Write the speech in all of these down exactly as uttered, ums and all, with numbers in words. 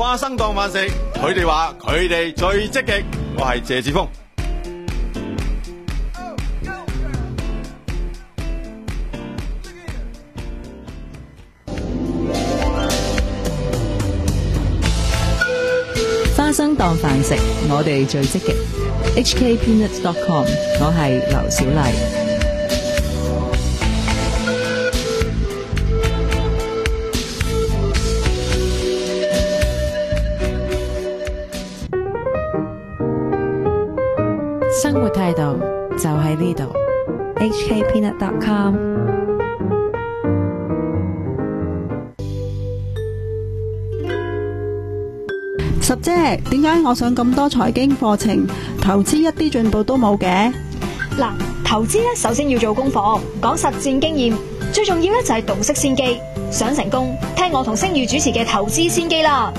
花生當飯食，佢哋話佢哋最積極。我係謝志峰。 花生當飯食，我哋最積極。H K peanuts dot com， 我係劉小麗。生活態度就喺呢度。H K peanut dot com。 十姐，點解我上咁多財經課程，投資一啲進步都冇嘅？ 嗱，投資咧首先要做功課，講實戰經驗，最重要咧就係洞悉先機。想成功，聽我同星宇主持嘅投資先機啦。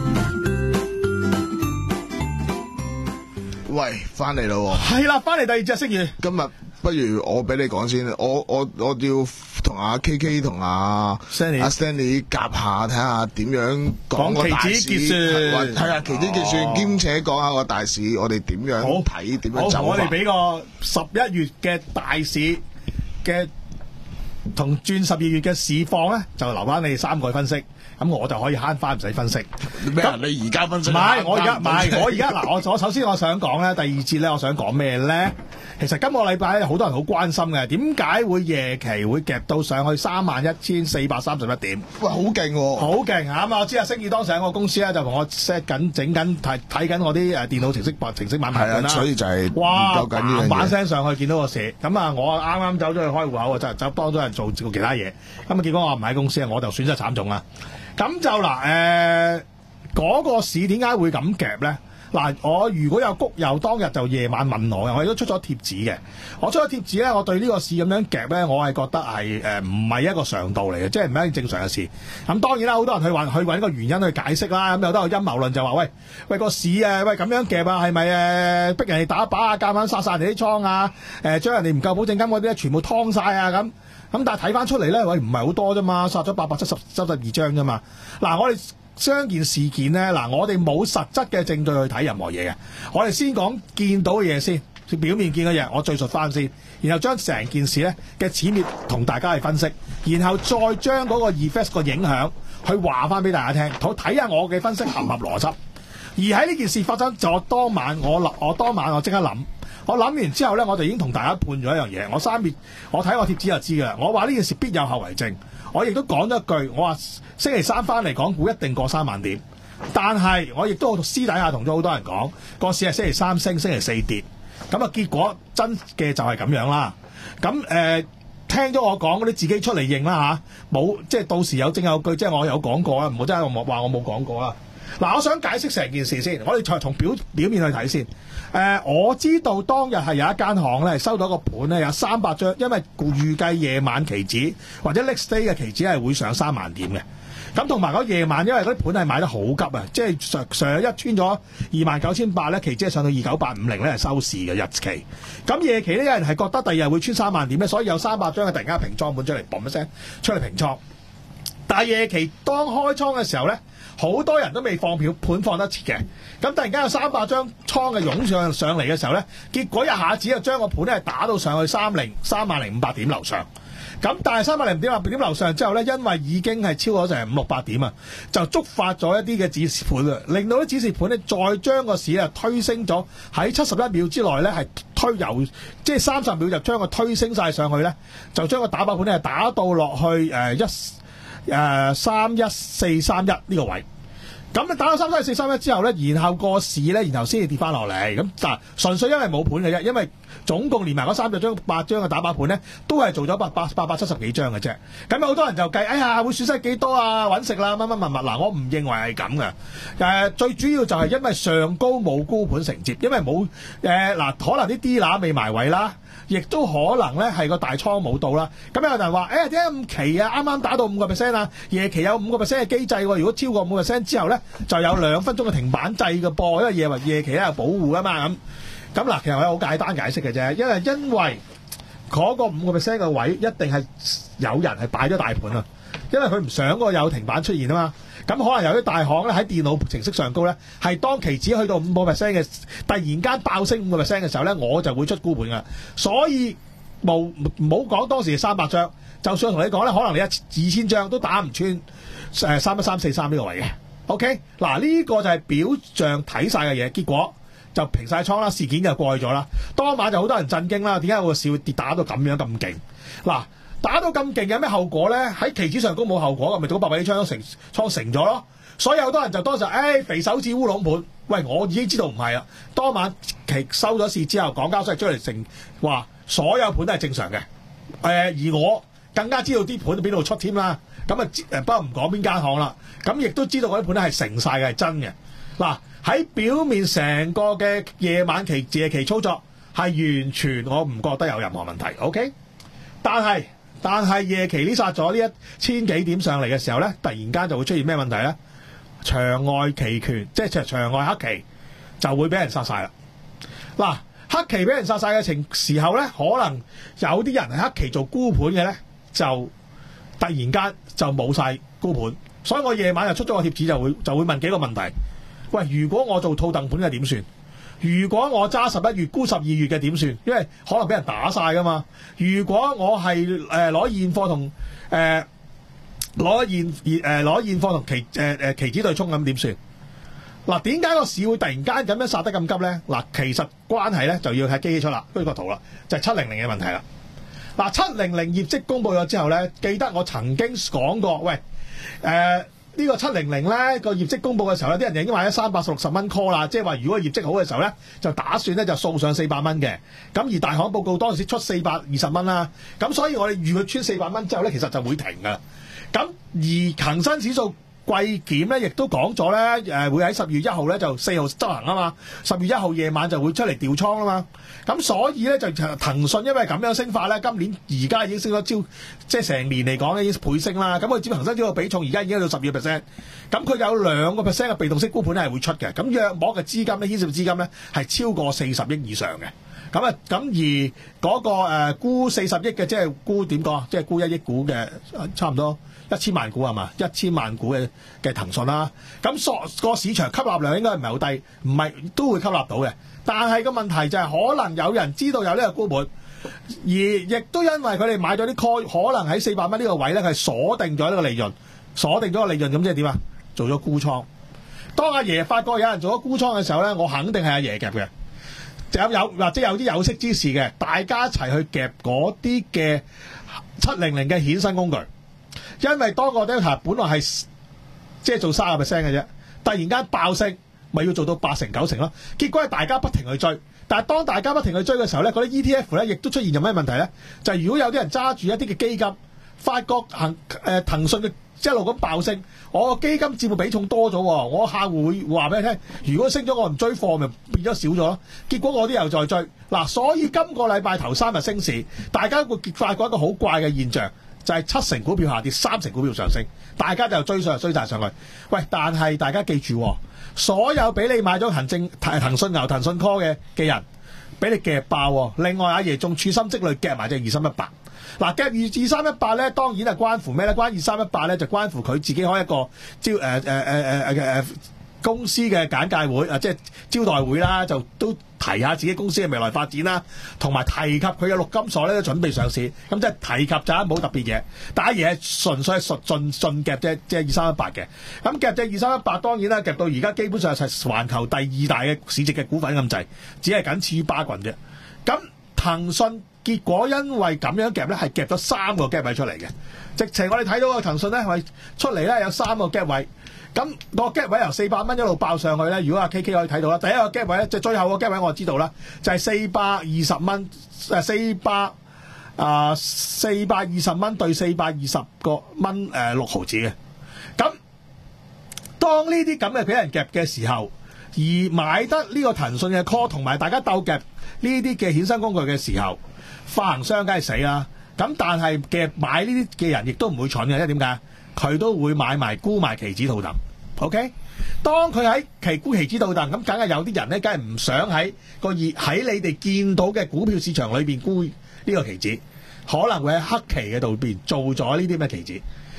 喂，翻嚟咯， 係啦，翻嚟第二隻星宇。 今日不如我俾你講先，我我我要同阿 K K 同阿 Stanley 阿 Stanley 夾下，睇下點樣講個大市， 講期指結算， 係啊，期指結算，兼且講下個大市，我哋點樣睇，點樣走法。 我哋俾個十一月嘅大市嘅同轉十二月嘅市況咧，就留翻你哋三個去分析。咁我就可以慳翻唔使分析。 咩啊？你而家分析？ 唔係，我而家唔係，我而家嗱，我我首先我想講咧，第二節咧，我想講咩咧？其實今個禮拜咧，好多人好關心嘅，點解會夜期會夾到上去三萬一千四百三十一點？ 喂，好勁喎！ 好勁嚇嘛！我知啊，星宇當時喺我公司咧，就同我 set 緊、整緊、睇睇緊我啲誒電腦程式程式買賣盤啦。 所以就係哇， 研究緊呢樣嘢。 板聲上去見到個市，咁啊，我啱啱走咗去開戶口啊，就就幫咗人做做其他嘢。咁啊，結果我唔喺公司啊，我就損失慘重啦。咁就嗱，誒、呃、嗰、那個市點解會咁夾咧？嗱，我如果有谷友當日就夜晚問我嘅，我亦都出咗貼紙嘅。我出咗貼紙咧，我對呢個市咁樣夾咧，我係覺得係誒唔係一個常道嚟嘅，即係唔係一件正常嘅事。咁當然啦，好多人去揾去揾個原因去解釋啦。咁有得個陰謀論就話：喂喂個市啊，喂咁樣夾啊，係咪誒逼人哋打靶啊，夾硬殺晒人哋啲倉啊？誒、呃、將人哋唔夠保證金嗰啲咧，全部劏晒啊咁。咁但係睇翻出嚟咧，喂唔係好多啫嘛，殺咗八百七十七十二張啫嘛。嗱，我哋將件事件咧，嗱我哋冇實質嘅證據去睇任何嘢嘅，我哋先講見到嘅嘢先，表面見嘅嘢，我敘述翻先，然後將成件事咧嘅始末同大家去分析，然後再將嗰個 effect 個影響去話翻俾大家聽，好睇下我嘅分析合唔合邏輯。而喺呢件事發生就當晚我諗，我當晚我即刻諗。我諗完之後咧，我就已經同大家判咗一樣嘢。我三月我睇我貼紙就知㗎啦。我話呢件事必有後遺症。我亦都講咗一句，我話星期三翻嚟港股一定過三萬點。但係我亦都私底下同咗好多人講，個市係星期三升，星期四跌。咁啊結果真嘅就係咁樣啦。咁誒、呃、聽咗我講嗰啲自己出嚟認啦嚇，冇即係到時有證有據，即係我有講過啊，唔好真係我話我冇講過啦。嗱，我想解釋成件事先，我哋從從表表面去睇先。誒、呃，我知道當日係有一間行咧，收到一個盤咧，有三百張，因為預計夜晚期指或者 next day 嘅期指係會上三萬點嘅。咁同埋嗰夜晚，因為嗰啲盤係買得好急啊，即係上上一穿咗二萬九千八咧，期指係上到二九八五零咧係收市嘅日期。咁夜期呢，有人係覺得第二日會穿三萬點咧，所以有三百張嘅突然間平倉盤出嚟，嘣一聲出嚟平倉。但係夜期當開倉嘅時候咧，好多人都未放票，盤放得切嘅。咁突然間有三百張倉嘅湧上上嚟嘅時候咧，結果一下子就將個盤咧打到上去三零三萬零五百點樓上。咁但係三萬零點點樓上之後咧，因為已經係超咗成五六百點啊，就觸發咗一啲嘅指示盤啊，令到啲指示盤咧再將個市啊推升咗，喺七十一秒之內咧係推由即係三十秒就將個推升晒上去咧，就將個打靶盤咧打到落去誒一誒三一四三一呢個位。咁你打到三三四三一之後咧，然後個市咧，然後先至跌翻落嚟。咁嗱，純粹因為冇盤嘅啫，因為總共連埋嗰三隻張八張嘅打靶盤咧，都係做咗八百八百七十幾張嘅啫。咁有好多人就計，哎呀，會損失幾多啊？揾食啦，乜乜乜乜。嗱，我唔認為係咁嘅。誒、呃，最主要就係因為上高冇高盤承接，因為冇誒嗱，可能啲 D 乸未埋位啦。亦都可能咧係個大倉冇到啦，咁有人話：誒點解咁期啊？啱啱打到五個 percent 啊，夜期有五個 percent 嘅機制喎。如果超過五個 percent 之後咧，就有兩分鐘嘅停板制嘅噃，因為夜話夜期咧有保護噶嘛咁。咁嗱，其實我有好簡單解釋嘅啫，因為因為嗰個五個 percent 嘅位一定係有人係擺咗大盤啊。 因為佢唔想個有停板出現啊嘛。咁可能有啲大行咧喺電腦程式上高咧，係當期指去到五個 percent 嘅，突然間爆升五個 percent 嘅時候咧，我就會出沽盤噶。所以冇唔好講當時三百張，就算同你講咧，可能你一二千張都打唔穿誒三一三四三呢個位嘅。OK， 嗱呢個就係表象睇晒嘅嘢，結果就平晒倉啦，事件就過去咗啦。當晚就好多人震驚啦，點解個市會跌打到咁樣咁勁？嗱，打到咁勁有咩後果咧？喺期指上高冇後果嘅，咪做八百幾張成倉成咗咯。所以好多人就當時誒、哎、肥手指烏龍盤。喂，我已經知道唔係啦。當晚期收咗市之後，港交所係出嚟成話所有盤都係正常嘅。誒、呃，而我更加知道啲盤邊度出添啦。咁啊誒，不過唔講邊間行啦。咁亦都知道嗰啲盤咧係成晒嘅，係真嘅。嗱，喺表面成個嘅夜晚期夜期操作係完全我唔覺得有任何問題。OK， 但係但係夜期呢殺咗呢一千幾點上嚟嘅時候咧，突然間就會出現咩問題咧？場外期權即係場外黑期就會俾人殺晒啦。嗱，黑期俾人殺晒嘅情時候咧，可能有啲人係黑期做沽盤嘅咧，就突然間就冇晒沽盤。所以我夜晚就出咗個貼紙，就會就會問幾個問題。喂，如果我做套戥盤嘅點算？如果我揸十一月沽十二月嘅點算？因為可能俾人打晒噶嘛。如果我係誒攞現貨同誒攞現誒攞現貨同期誒誒、呃、期指對沖咁點算？嗱，點解個市會突然間咁樣殺得咁急咧？嗱，其實關係咧就要睇機器出啦，呢個圖啦，就係七零零嘅問題啦。嗱，七零零業績公佈咗之後咧，記得我曾經講過，喂誒。呃呢個七零零咧個業績公佈嘅時候咧，啲人已經買咗三百六十蚊 call 啦，即係話如果業績好嘅時候咧，就打算咧就掃上四百蚊嘅。咁而大行報告當時出四百二十蚊啦，咁所以我哋預佢穿四百蚊之後咧，其實就會停㗎。咁而恒生指數季檢咧，亦都講咗咧，誒會喺十月一號咧就四號執行啊嘛，十月一號夜晚就會出嚟調倉啊嘛。咁所以咧就騰訊因為咁樣升法咧，今年而家已經升咗超，即係成年嚟講咧已經倍升啦。咁佢佔恒生指數比重而家已經去到十二 percent，咁佢有兩個 percent 嘅被動式沽盤咧係會出嘅。咁約莫嘅資金咧牽涉資金咧係超過四十億以上嘅。咁啊咁而嗰個誒沽四十億嘅，即係沽點講，即係沽一億股嘅，差唔多一千萬股係嘛？一千萬股嘅嘅騰訊啦。咁所個市場吸納量應該唔係好低，唔係都會吸納到嘅。但係個問題就係可能有人知道有呢個沽盤，而亦都因為佢哋買咗啲 call，可能喺四百蚊呢個位咧係鎖定咗呢個利潤，鎖定咗個利潤，咁即係點啊？做咗沽倉。當阿爺發覺有人做咗沽倉嘅時候咧，我肯定係阿爺夾嘅。有有或者有啲有識之士嘅，大家一齊去夾嗰啲嘅七零零嘅衍生工具，因為當個 Delta 本來係即係做三十 percent 嘅啫，突然間爆升，咪要做到八成九成咯。結果係大家不停去追，但係當大家不停去追嘅時候咧，嗰啲 E T F 咧亦都出現咗咩問題咧？就係、是、如果有啲人揸住一啲嘅基金，發覺騰誒騰訊嘅一路咁爆升，我個基金佔嘅比重多咗，我客戶會話俾你聽，如果升咗我唔追貨，咪變咗少咗咯。結果我啲又再追嗱，所以今個禮拜頭三日升市，大家會發覺一個好怪嘅現象，就係、是、七成股票下跌，三成股票上升，大家就追上追晒上去。喂，但係大家記住，所有俾你買咗騰證騰訊牛、騰訊 call 嘅嘅人，俾你夾爆。另外阿爺仲處心積慮夾埋隻二三一八。嗱，夾二二三一八咧，當然係關乎咩咧？關二三一八咧，就關乎佢自己開一個招誒誒誒誒誒公司嘅簡介會啊，即係招待會啦，就都提下自己公司嘅未來發展啦，同埋提及佢嘅陸金所咧都準備上市，咁即係提及就冇特別嘢。但係嘢係純粹係純盡盡夾啫，即係二三一八嘅。咁夾隻二三一八當然啦，夾到而家基本上係環球第二大嘅市值嘅股份咁滯，只係僅次於巴郡啫。咁騰訊結果因為咁樣夾咧，係夾咗三個 gap 位出嚟嘅。直情我哋睇到個騰訊咧，係出嚟咧有三個 gap 位。咁個 gap 位由四百蚊一路爆上去咧，如果阿 K K 可以睇到啦，第一個 gap 位咧，就最後個 gap 位我知道啦，就係四百二十蚊，誒四百啊四百二十蚊對四百二十個蚊誒六毫子嘅。咁當呢啲咁嘅俾人夾嘅時候，而買得呢個騰訊嘅 call 同埋大家鬥夾呢啲嘅衍生工具嘅時候，發行商梗係死啦。咁但係嘅買呢啲嘅人亦都唔會蠢嘅，因為點解？佢都會買埋沽埋期指套戥 ，OK？ 當佢喺期沽期指套戥，咁梗係有啲人咧，梗係唔想喺個熱喺你哋見到嘅股票市場裏邊沽呢個期指，可能會喺黑期嘅度邊做咗呢啲咩期指。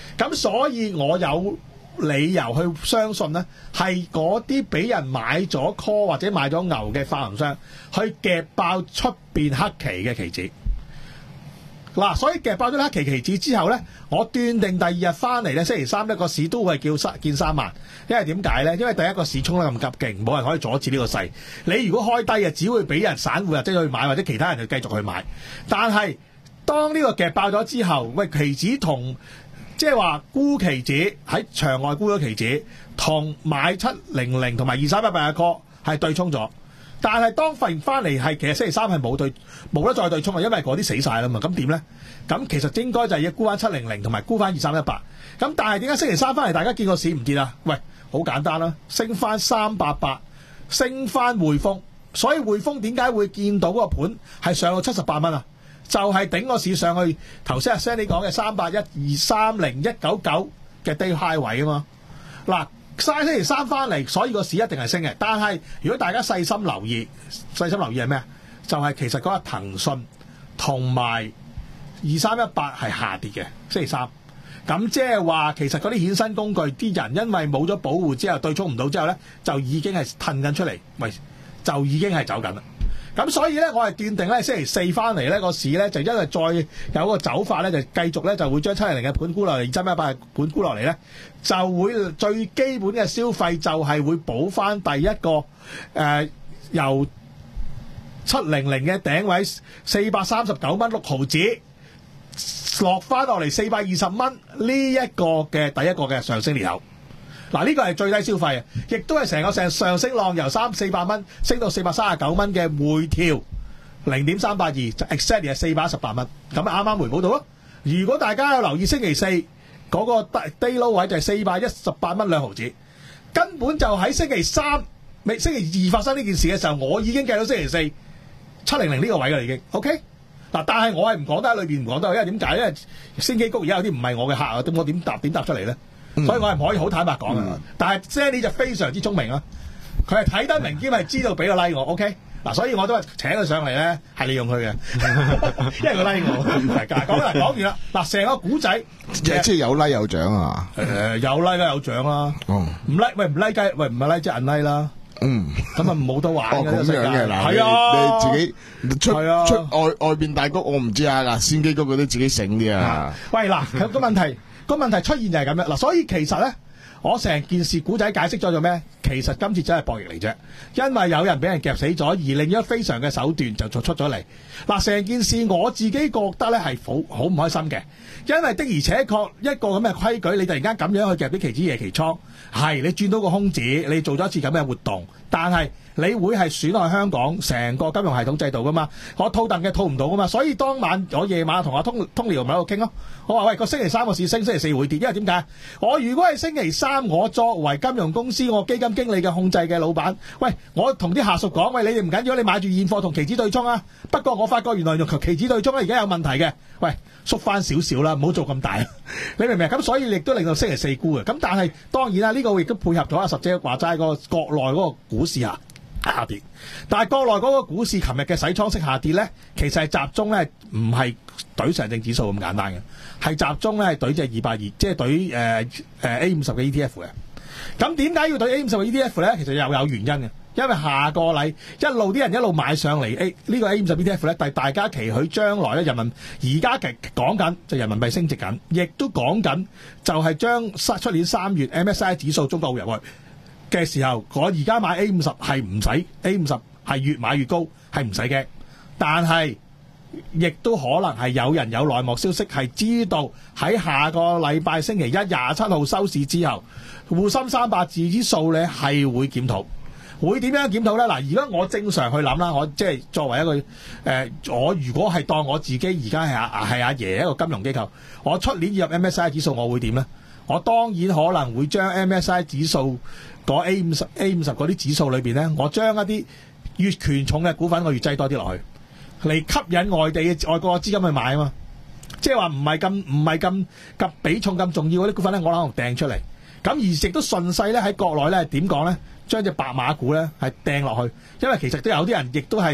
咁所以我有理由去相信咧，係嗰啲俾人買咗 call 或者買咗牛嘅發行商，去夾爆出邊黑期嘅期指。嗱，所以夾爆咗黑期期指之後咧，我斷定第二日翻嚟咧，星期三呢個市都會叫三見三萬。因為點解咧？因為第一個市衝得咁急勁，冇人可以阻止呢個勢。你如果開低嘅，只會俾人散戶或者去買，或者其他人就繼續去買。但係當呢個夾爆咗之後，喂，期指同即係話沽期指喺場外沽咗期指，同買七零零同埋二三一八嘅 call 係對沖咗。但係當發現翻嚟係其實星期三係冇對冇得再對沖啊，因為嗰啲死晒啦嘛。咁點咧？咁其實應該就係要沽翻七零零同埋沽翻二三一八。咁但係點解星期三翻嚟大家見個市唔跌啊？喂，好簡單啦，升翻三百八，升翻匯豐。所以匯豐點解會見到嗰個盤係上到七十八蚊啊？就係、是、頂個市上去頭先阿 Sandy 講嘅三八一二三零一九九嘅低 high 位啊嘛。嗱。曬星期三翻嚟，所以個市一定係升嘅。但係如果大家細心留意，細心留意係咩？就係、是、其實嗰個騰訊同埋二三一八係下跌嘅星期三。咁即係話其實嗰啲衍生工具啲人因為冇咗保護之後對沖唔到之後咧，就已經係褪緊出嚟，喂，就已經係走緊啦。咁所以咧，我係斷定咧，星期四翻嚟咧個市咧，就因為再有個走法咧，就繼續咧就會將七零零嘅盤沽落嚟，二三一八嘅盤沽落嚟咧，就會最基本嘅消費就係會補翻第一個誒、呃、由七零零嘅頂位四百三十九蚊六毫子落翻落嚟四百二十蚊呢一個嘅第一個嘅上升裂口。嗱，呢個係最低消費啊，亦都係成個成上升浪由三四百蚊升到四百三十九蚊嘅回調零點三八二，就 exactly 係四百一十八蚊，咁啱啱回補到咯。如果大家有留意星期四嗰個低 low 位就係四百一十八蚊兩毫子，根本就喺星期三未星期二發生呢件事嘅時候，我已經計到星期四七零零呢個位㗎啦已經 OK。嗱，但係我係唔講得喺裏邊唔講得，因為點解？因為星基谷而家有啲唔係我嘅客啊，咁我點答點答出嚟咧？嗯、所以我係唔可以好坦白講嘅、嗯，但係 Sandy 就非常之聰明啦，佢係睇得明兼係知道俾個 like 我 ，OK 嗱，所以我都係請佢上嚟咧，係利用佢嘅，因為佢 like 我大家講啦，講完啦，嗱，成個古仔即係有 like 有獎啊， 誒、呃、有 like 啦有獎啦，唔、嗯、like 喂唔 like 雞喂唔係 like 即係 unlike 啦，嗯，咁啊冇得玩嘅呢個世界，係啊， 你自己出、啊、出外外邊大谷我唔知啊，嗱先基谷嗰啲自己醒啲啊， 喂嗱，個問題。個問題出現就係咁樣嗱，所以其實咧，我成件事古仔解釋咗做咩？其實今次真係博弈嚟啫，因為有人俾人夾死咗，而另一非常嘅手段就做出咗嚟。嗱，成件事我自己覺得咧係好好唔開心嘅，因為的而且確一個咁嘅規矩，你突然間咁樣去夾啲期指夜期倉，係你轉到個空子，你做咗一次咁嘅活動，但係你會係損害香港成個金融系統制度噶嘛？我套戥嘅套唔到噶嘛？所以當晚我夜晚同阿通通聊咪喺度傾咯。我話喂，個星期三個市升，星期四會跌，因為點解？我如果係星期三，我作為金融公司我基金經理嘅控制嘅老闆，喂，我同啲下屬講，喂，你哋唔緊要，你買住現貨同期指對沖啊。不過我發覺原來用期指對沖咧而家有問題嘅，喂，縮翻少少啦，唔好做咁大。你明唔明？咁所以亦都令到星期四沽嘅。咁但係當然啦，呢、這個亦都配合咗阿十姐話齋個國內嗰個股市啊。下跌，但係國內嗰個股市琴日嘅洗倉式下跌咧，其實係集中咧，唔係懟上證指數咁簡單嘅，係集中咧係懟隻二百二，即係懟誒誒 A 五十嘅 E T F 嘅。咁點解要懟 A 五十嘅 E T F 咧？其實又有原因嘅，因為下個禮一路啲人一路買上嚟 A 呢個 A 五十 E T F 咧，但係大家期許將來咧人民而家嘅講緊就人民幣升值緊，亦都講緊就係將出年三月 M S C I 指數中國會入去嘅時候，我而家買 A 五十係唔使 A 五十係越買越高，係唔使嘅。但係亦都可能係有人有內幕消息係知道喺下個禮拜星期一廿七號收市之後，滬深三百指數咧係會檢討，會點樣檢討咧？嗱，如果我正常去諗啦，我即係作為一個誒、呃，我如果係當我自己而家係阿係阿爺一個金融機構，我出年要入 M S C I 指數，我會點咧？我當然可能會將 M S C I 指數嗰 A 五十 A 五十嗰啲指數裏邊咧，我將一啲越權重嘅股份我越擠多啲落去，嚟吸引外地嘅外國嘅資金去買啊嘛。即係話唔係咁唔係咁咁比重咁重要嗰啲股份咧，我可能掟出嚟。咁而亦都順勢咧喺國內咧點講咧，將隻白馬股咧係掟落去，因為其實都有啲人亦都係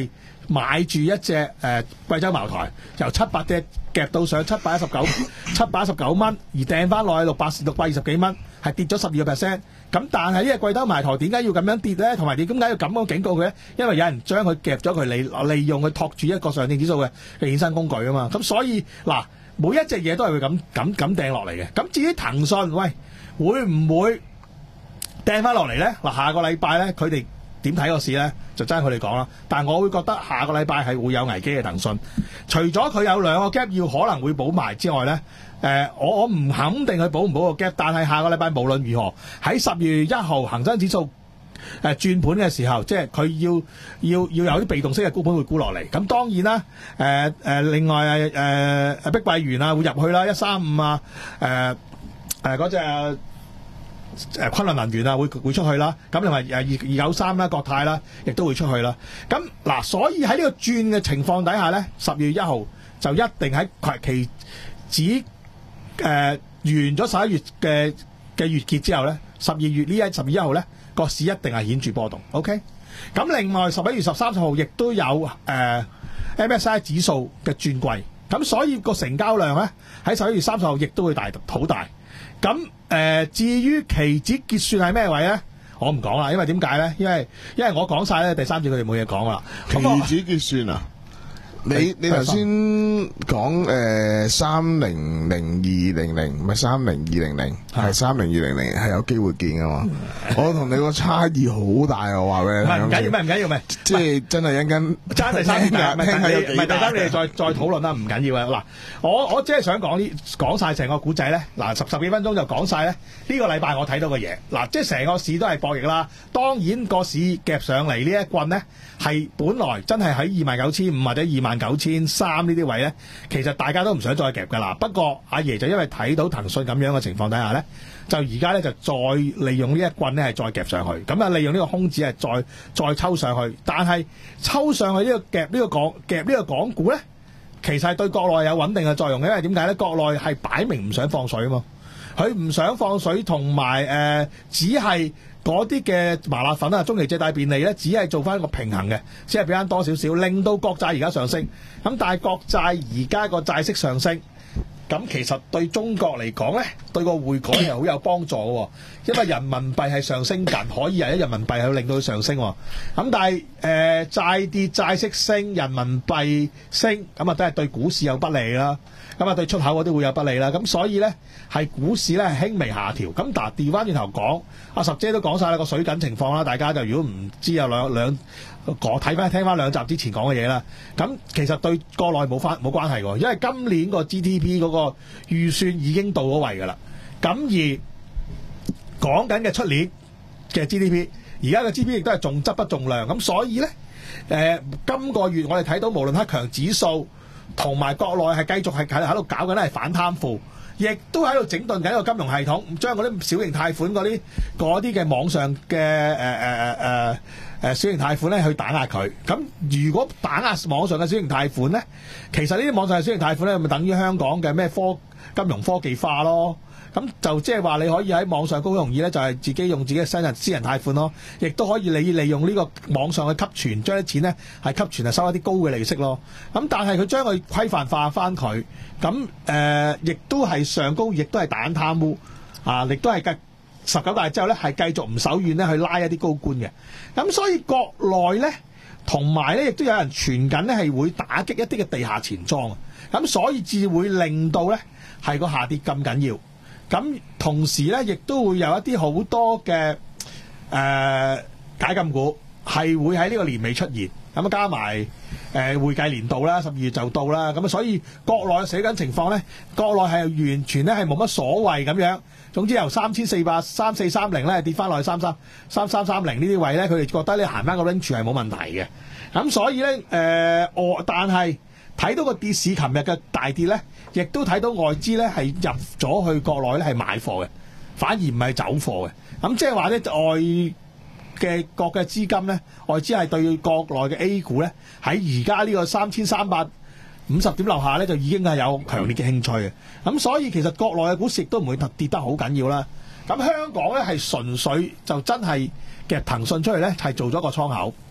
買住一隻誒、呃、貴州茅台，由七百隻夾到上七百一十九七百一十九蚊，而掟翻落去六百六百二十幾蚊，係跌咗十二個 percent。咁但係呢隻貴州茅台點解要咁樣跌咧？同埋點解要咁樣警告佢咧？因為有人將佢夾咗佢利利用佢托住一個上證指數嘅嘅衍生工具啊嘛。咁所以嗱，每一隻嘢都係會咁咁咁掟落嚟嘅。咁至於騰訊，喂，會唔會掟翻落嚟咧？嗱，下個禮拜咧，佢哋點睇個市咧，就真係佢哋講啦。但係我會覺得下個禮拜係會有危機嘅騰訊。除咗佢有兩個 gap 要可能會補埋之外咧，誒、呃，我我唔肯定佢補唔補個 gap。但係下個禮拜無論如何，喺十月一號恒生指數誒、呃、轉盤嘅時候，即係佢要要要有啲被動式嘅沽盤會沽落嚟。咁當然啦，誒、呃、誒、呃，另外誒誒、呃、碧桂園啊會入去啦，一三五啊，誒誒嗰隻。誒昆侖能源啊，會會出去啦。咁另外誒二二九三啦，國泰啦，亦都會出去啦。咁嗱，所以喺呢個轉嘅情況底下咧，十月一號就一定喺期指誒、呃、完咗十一月嘅嘅月結之後咧，十二月呢一十月一號咧個市一定係顯著波動。OK。咁另外十一月十三號亦都有誒、呃、M S C I 指數嘅轉季，咁所以個成交量咧喺十一月三十號亦都會大好大。咁誒、呃，至於期指結算係咩位咧？我唔講啦，因為點解咧？因為因為我講晒咧，第三節佢哋冇嘢講噶啦。 期指結算啊？你你頭先講誒三零零二零零，唔係三零二零零，係三零二零零，係有機會見噶嘛？我同你個差異好大啊！我話俾你聽， 唔緊要，咩唔緊要咩？ 即係真係一陣爭第三節，唔係聽第三，你哋再再討論啦，唔緊要啊！嗱，我我只係想講啲講晒成個古仔咧。嗱，十十幾分鐘就講晒咧。呢個禮拜我睇到嘅嘢，嗱，即係成個市都係博弈啦。當然個市夾上嚟呢一棍咧，係本來真係喺二萬九千五或者二萬九千三呢啲位咧，其實大家都唔想再夾噶啦。不過阿爺就因為睇到騰訊咁樣嘅情況底下咧，就而家咧就再利用呢一棍咧係再夾上去，咁啊利用呢個空子係再再抽上去。但係抽上去呢個夾呢個港夾呢個港股咧，其實係對國內有穩定嘅作用嘅，因為點解咧？國內係擺明唔想放水啊嘛，佢唔想放水，同埋誒只係嗰啲嘅麻辣粉啊，中期借貸便利咧，只係做翻一個平衡嘅，只係俾翻多少少，令到國債而家上升。咁但係國債而家個債息上升，咁其實對中國嚟講咧，對個匯改係好有幫助嘅，因為人民幣係上升緊，可以係一人民幣去令到佢上升。咁但係誒、呃、債跌債息升，人民幣升，咁啊都係對股市有不利啦。咁啊對出口嗰啲會有不利啦。咁所以咧係股市咧係輕微下調。咁嗱調翻轉頭講，阿十姐都講晒啦個水緊情況啦。大家就如果唔知有兩兩講睇翻聽翻兩集之前講嘅嘢啦。咁其實對國內冇翻冇關係喎，因為今年個 G D P 嗰個預算已經到咗位㗎啦。咁而講緊嘅出年嘅 G D P， 而家嘅 G D P 亦都係重質不重量。咁所以咧誒、呃，今個月我哋睇到無論黑強指數同埋國內係繼續係喺喺度搞緊咧係反貪腐，亦都喺度整頓緊一個金融系統，將嗰啲小型貸款嗰啲嗰啲嘅網上嘅誒誒誒誒小型貸款咧去打壓佢。咁如果打壓網上嘅小型貸款咧，其實呢啲網上嘅小型貸款咧，咪等於香港嘅咩科金融科技化咯。咁就即係話你可以喺網上高容易咧，就係自己用自己嘅私人私人貸款咯，亦都可以你利用呢個網上去吸存，將啲錢咧係吸存係收一啲高嘅利息咯。咁但係佢將佢規範化翻佢，咁誒亦都係上高，亦都係打貪污啊！亦都係繼十九大之後咧，係繼續唔手軟咧去拉一啲高官嘅。咁所以國內咧同埋咧，亦都有人傳緊咧係會打擊一啲嘅地下錢莊啊！咁所以至會令到咧係個下跌咁緊要。咁同時咧，亦都會有一啲好多嘅誒、呃、解禁股係會喺呢個年尾出現，咁啊加埋誒、呃、會計年度啦，十二月就到啦，咁啊所以國內嘅死緊情況咧，國內係完全咧係冇乜所謂咁樣。總之由三千四百三四三零咧跌翻落去三三三三三零呢啲位咧，佢哋覺得你行翻個 range 係冇問題嘅。咁所以咧誒，我、呃、但係睇到個跌市，琴日嘅大跌咧，亦都睇到外資咧係入咗去國內咧係買貨嘅，反而唔係走貨嘅。咁即係話咧，外嘅國嘅資金咧，外資係對國內嘅 A 股咧喺而家呢個三千三百五十點樓下咧，就已經係有強烈嘅興趣嘅。咁所以其實國內嘅股市亦都唔會跌得好緊要啦。咁香港咧係純粹就真係嘅騰訊出嚟咧係做咗個倉口。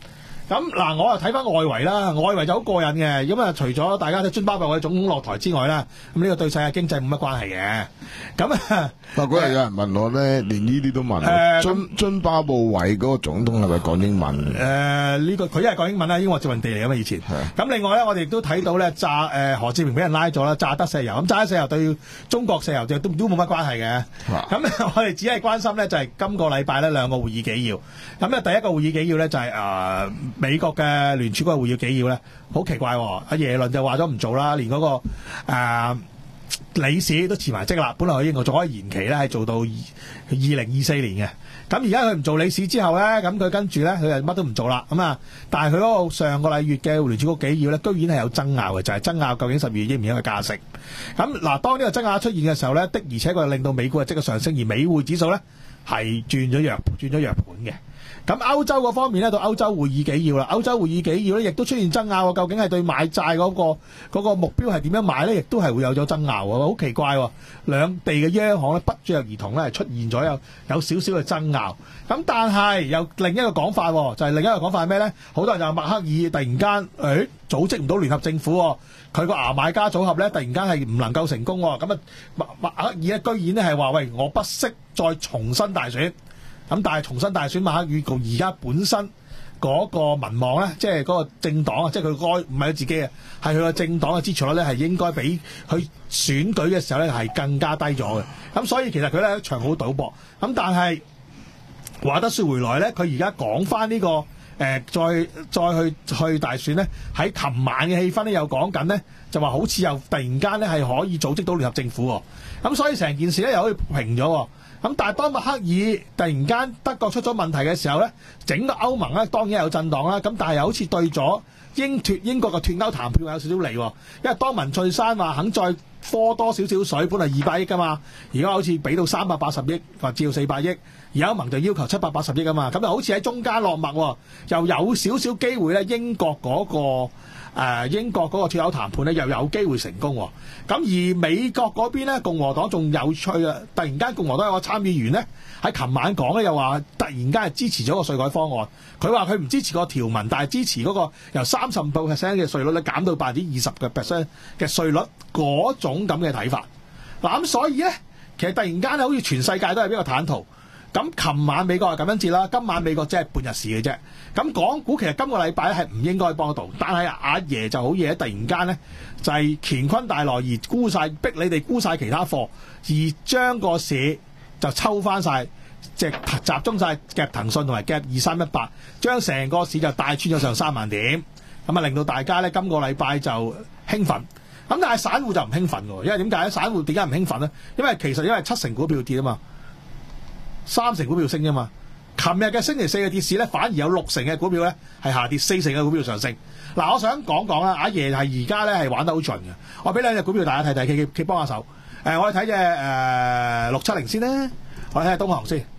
咁嗱，我又睇翻外圍啦，外圍就好過癮嘅。咁啊，除咗大家睇津巴布韋總統落台之外啦，咁呢個對世界經濟冇乜關係嘅。咁啊， 嗱嗰日有人問我咧，連呢啲都問。 誒津津巴布韋嗰個總統係咪講英文？ 誒呢個佢一係講英文啦，英國殖民地嚟㗎嘛以前。咁另外咧，我哋亦都睇到咧，炸誒何志明俾人拉咗啦，炸得石油。咁炸得石油對中國石油就都都冇乜關係嘅。咁我哋只係關心咧，就係今個禮拜呢兩個會議紀要。咁咧第一個會議紀要咧就係誒。美國嘅聯儲局會議紀要咧，好奇怪喎、哦！阿耶倫就話咗唔做啦，連嗰、那個誒、呃、理事都辭埋職啦。本來佢英國仲可以延期咧，係做到二零二四年嘅。咁而家佢唔做理事之後咧，咁佢跟住咧，佢就乜都唔做啦。咁啊，但係佢嗰個上個禮月嘅聯儲局紀要咧，居然係有爭拗嘅，就係、是、爭拗究竟十二月應唔應該加息。咁嗱，當呢個爭拗出現嘅時候咧，的而且確令到美股嘅即刻上升，而美匯指數咧係轉咗弱，轉咗弱盤嘅。咁歐洲嗰方面咧，到歐洲會議紀要啦，歐洲會議紀要咧，亦都出現爭拗喎。究竟係對買債嗰、那個嗰、那個目標係點樣買咧？亦都係會有咗爭拗喎。好奇怪喎！兩地嘅央行咧不約而同咧係出現咗有有少少嘅爭拗。咁但係有另一個講法，就係、是、另一個講法係咩咧？好多人就話默克爾突然間誒、哎、組織唔到聯合政府，佢個牙買加組合咧突然間係唔能夠成功。咁啊默默克爾咧居然咧係話喂，我不惜再重新大選。咁但係重新大選，默克爾共而家本身嗰個民望咧，即係嗰個政黨啊，即係佢該唔係佢自己啊，係佢個政黨嘅支持率咧，係應該比佢選舉嘅時候咧係更加低咗嘅。咁所以其實佢咧一場好賭博。咁但係話得說回來咧，佢而家講翻呢個誒、呃，再再去去大選咧，喺琴晚嘅氣氛咧又講緊咧，就話好似又突然間咧係可以組織到聯合政府喎。咁所以成件事咧又可以平咗。咁但係當默克爾突然間德國出咗問題嘅時候咧，整個歐盟咧當然有震盪啦。咁但係又好似對咗英脱英國嘅脱歐談判有少少利喎。因為當文翠珊話肯再科多少少水，本嚟二百億噶嘛，而家好似俾到三百八十億或至到四百億，而歐盟就要求七百八十億啊嘛。咁就好似喺中間落墨，又有少少機會咧，英國嗰個。誒、呃、英國嗰個脱歐談判咧又有機會成功喎。咁而美國嗰邊咧，共和黨仲有趣啊！突然間共和黨有個參議員咧喺琴晚講咧，又話突然間係支持咗個稅改方案。佢話佢唔支持個條文，但係支持嗰個由三十五 percent 嘅稅率咧減到百分之二十嘅 percent 嘅稅率嗰種咁嘅睇法。嗱咁所以咧，其實突然間好似全世界都係比較坦途。咁琴晚美國係咁樣節啦，今晚美國只係半日市嘅啫。咁港股其實今個禮拜係唔應該幫到，但係阿爺就好嘢，突然間咧就係、是、乾坤大挪移，沽晒逼你哋沽晒其他貨，而將個市就抽翻晒，即係集中晒夾騰訊同埋夾二三一八，將成個市就帶穿咗上三萬點，咁啊令到大家咧今個禮拜就興奮。咁但係散戶就唔興奮喎，因為點解咧？散戶點解唔興奮咧？因為其實因為七成股票跌啊嘛。三成股票升啫嘛，琴日嘅星期四嘅跌市咧，反而有六成嘅股票咧係下跌，四成嘅股票上升。嗱，我想講講啦，阿爺係而家咧係玩得好盡嘅。我俾兩隻股票大家睇睇，佢佢幫下手。誒、呃，我哋睇隻誒六七零先啦，我哋睇下東航先。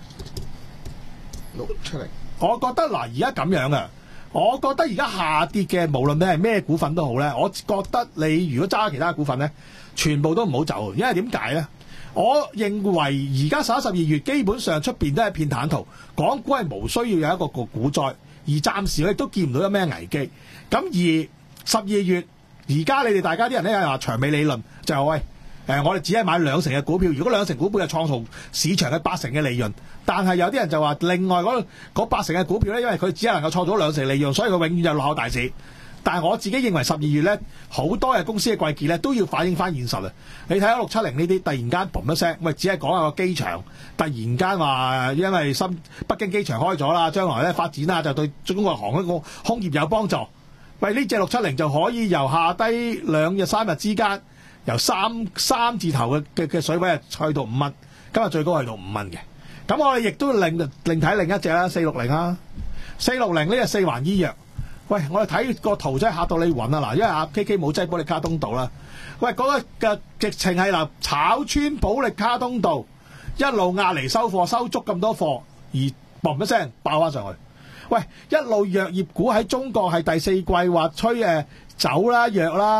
六七零， 我覺得嗱，而家咁樣嘅，我覺得而家下跌嘅，無論你係咩股份都好咧，我覺得你如果揸其他股份咧，全部都唔好走，因為點解咧？我認為而家十一、十二月基本上出邊都係一片坦途，港股係無需要有一個個股災，而暫時咧都見唔到有咩危機。咁而十二月，而家你哋大家啲人咧話長尾理論就係、是、喂，誒、呃、我哋只係買兩成嘅股票，如果兩成股票係創造市場嘅八成嘅利潤，但係有啲人就話另外嗰八成嘅股票咧，因為佢只係能夠創造兩成利潤，所以佢永遠就落後大市。但係我自己認為十二月咧，好多嘅公司嘅季結咧都要反映翻現實啊！你睇下六七零呢啲，突然間嘣一聲，喂，只係講下個機場，突然間話因為深北京機場開咗啦，將來咧發展啦，就對中國航空個空業有幫助。喂，呢隻六七零就可以由下低兩日三日之間，由三三字頭嘅嘅嘅水位去到五蚊，今日最高去到五蚊嘅。咁我哋亦都另另睇另一隻啦，四六零啊，四六零呢隻四環醫藥。喂，我哋睇個圖真係嚇到你暈啊！嗱，因為阿 K K 冇擠保力加通道啦。喂，嗰、那個嘅直情係嗱炒穿保力加通道，一路壓嚟收貨，收足咁多貨，而嘣一聲爆翻上去。喂，一路藥業股喺中國係第四季話吹誒走啦藥啦，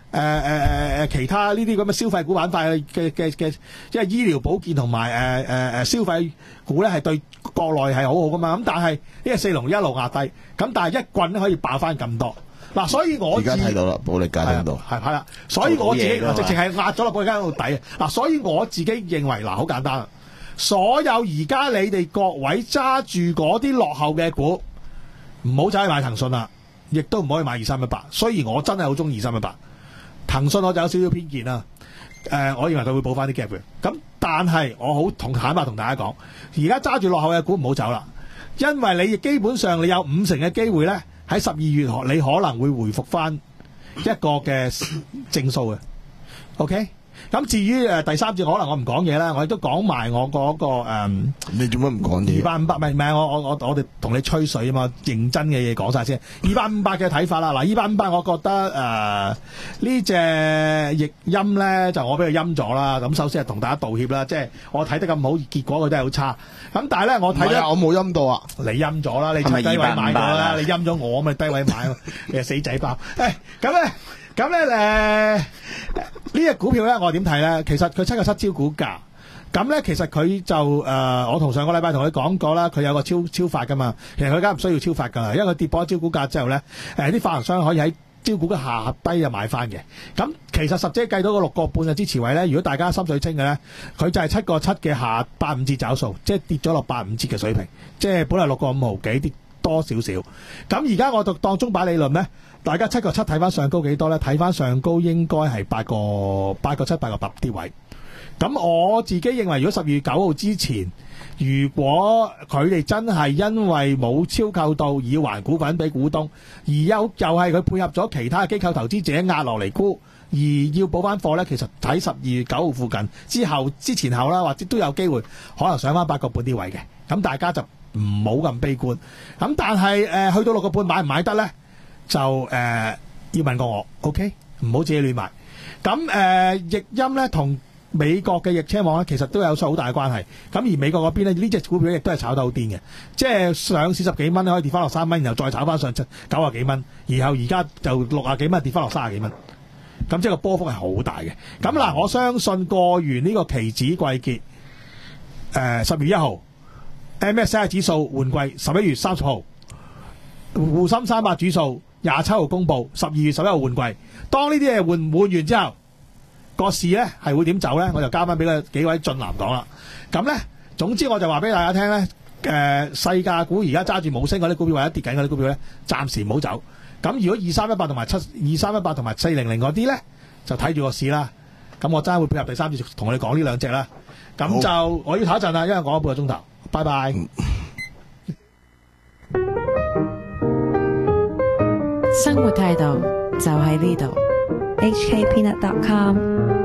誒誒誒其他呢啲咁嘅消費股板塊嘅嘅嘅，即係醫療保健同埋誒誒誒消費股咧，係對國內係好好噶嘛。咁但係呢個四龍一路壓低，咁但係一棍可以爆翻咁多。嗱，所以我而家睇到啦，保利加通道係係啦，所以我自己做到嘢㗎嘛直情係壓咗落保利加通道底啊！嗱，所以我自己認為嗱，好簡單啊，所有而家你哋各位揸住嗰啲落後嘅股，唔好走去買騰訊啦，亦都唔可以買二三一八。雖然我真係好中意二三一八，騰訊我就有少少偏見啦。誒、呃，我認為佢會補翻啲 gap 嘅。咁但係我好同坦白同大家講，而家揸住落後嘅股唔好走啦，因為你基本上你有五成嘅機會咧。喺十二月你可能會回復翻一個嘅正數嘅 ，OK？咁至於誒第三節可能我唔講嘢啦，我亦都講埋我嗰、那個誒。嗯、 你做乜唔講嘢？ 二百五百唔係唔係我我我我哋同你吹水啊嘛，認真嘅嘢講晒先。二百五百嘅睇法啦，嗱，二百五百我覺得誒、呃、呢隻譯音咧就我俾佢陰咗啦。咁首先係同大家道歉啦，即係我睇得咁好，結果佢都係好差。咁但係咧我睇咧， 我冇陰到啊， 你陰咗啦，你低位買咗啦，你陰咗我咪低位買，你係死仔包。誒咁咧。咁咧誒呢隻股票咧，我點睇咧？其實佢七個七招股價，咁咧其實佢就誒、呃，我同上個禮拜同佢講過啦，佢有個超超發噶嘛。其實佢而家唔需要超發噶啦，因為佢跌破咗招股價之後咧，誒啲發行商可以喺招股嘅下低就買翻嘅。咁其實實際計到個六個半嘅支持位咧，如果大家心水清嘅咧，佢就係七個七嘅下八五折找數，即係跌咗落八五折嘅水平，即係本來六個五毫幾跌多少少。咁而家我就當中擺理論咧。大家七個七睇翻上高幾多咧？睇翻上高應該係八個八個七八個八啲位。咁我自己認為，如果十二月九號之前，如果佢哋真係因為冇超購到而要還股份俾股東，而又又係佢配合咗其他機構投資者壓落嚟沽，而要補翻貨咧，其實喺十二月九號附近之後之前後啦，或者都有機會可能上翻八個半啲位嘅。咁大家就唔好咁悲觀。咁但係誒、呃、去到六個半買唔買得咧？就誒、呃、要問過我 ，OK， 唔好自己亂買。咁誒、呃、譯音咧同美國嘅譯車網咧，其實都有好大嘅關係。咁而美國嗰邊咧，呢隻股票亦都係炒得好癲嘅，即係上市十幾蚊可以跌翻落三蚊，然後再炒翻上九啊幾蚊，然後而家就六啊幾蚊跌翻落三啊幾蚊。咁即係個波幅係好大嘅。咁嗱，我相信過完呢個期指季結，誒十月一號 M S C I 指數換季十一月三十號，滬深三百指數廿七號公布，十二月十一號換季。當呢啲嘢換換完之後，個市咧係會點走咧？我就交翻俾佢幾位俊男講啦。咁咧，總之我就話俾大家聽咧，誒、呃，細價股而家揸住冇升嗰啲股票或者跌緊嗰啲股票咧，暫時唔好走。咁如果二三一八同埋七二三一八同埋四零零嗰啲咧，就睇住個市啦。咁我真係會配合第三節同你講呢兩隻啦。咁就我要唞一陣啦，因為講咗半個鐘頭。拜拜。 生活態度就喺呢度。 H K Peanut dot com